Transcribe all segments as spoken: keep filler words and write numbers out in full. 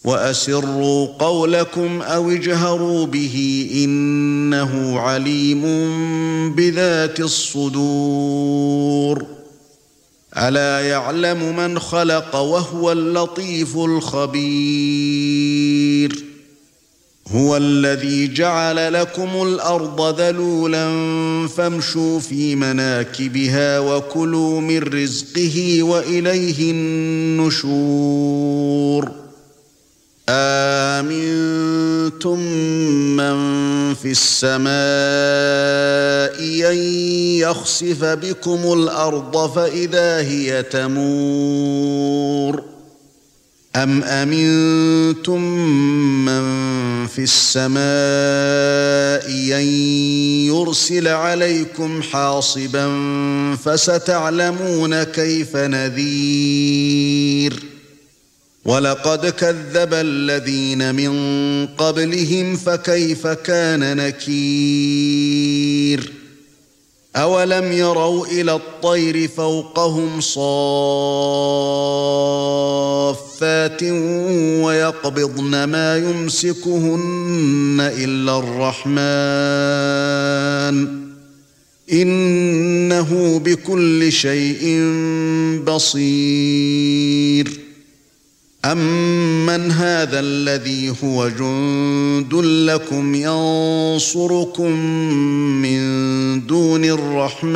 وأسروا قولكم أو اجهروا به إنه عليم بذات الصدور ألا يعلم من خلق وهو اللطيف الخبير هو الذي جعل لكم الأرض ذلولا فامشوا في مناكبها وكلوا من رزقه وإليه النشور آمنتم من في السماء أن يخسف بكم الأرض فإذا هي تمور أم أمنتم من في السماء أن يرسل عليكم حاصبا فستعلمون كيف نذير ولقد كذب الذين من قبلهم فكيف كان نكير أولم يروا إلى الطير فوقهم صافات ويقبضن ما يمسكهن إلا الرحمن إنه بكل شيء بصير أَمَّنْ هَذَا الَّذِي هُوَ جُندٌ لَّكُمْ يَنصُرُكُم مِّن دُونِ الرَّحْمَنِ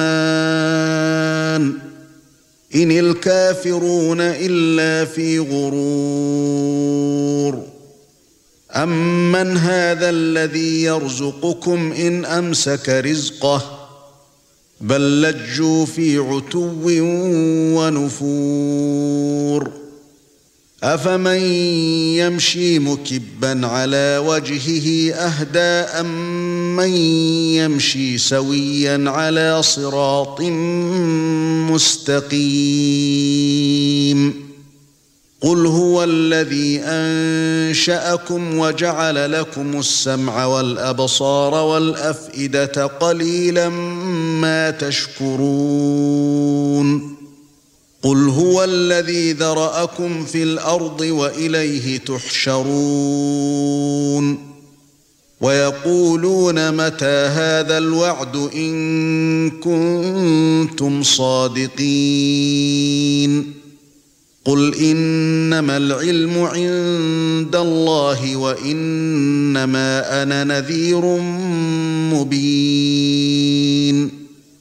إِنِ الْكَافِرُونَ إِلَّا فِي غُرُورٍ أَمَّنْ هَذَا الَّذِي يَرْزُقُكُمْ إِنْ أَمْسَكَ رِزْقَهُ بَل لَّجُّوا فِي عُتُوٍّ ونفور أفمن يمشي مكبا على وجهه أهدى أم من يمشي سويا على صراط مستقيم قل هو الذي أنشأكم وجعل لكم السمع والأبصار والأفئدة قليلا ما تشكرون قل هو الذي ذرأكم في الأرض وإليه تحشرون ويقولون متى هذا الوعد إن كنتم صادقين قل إنما العلم عند الله وإنما أنا نذير مبين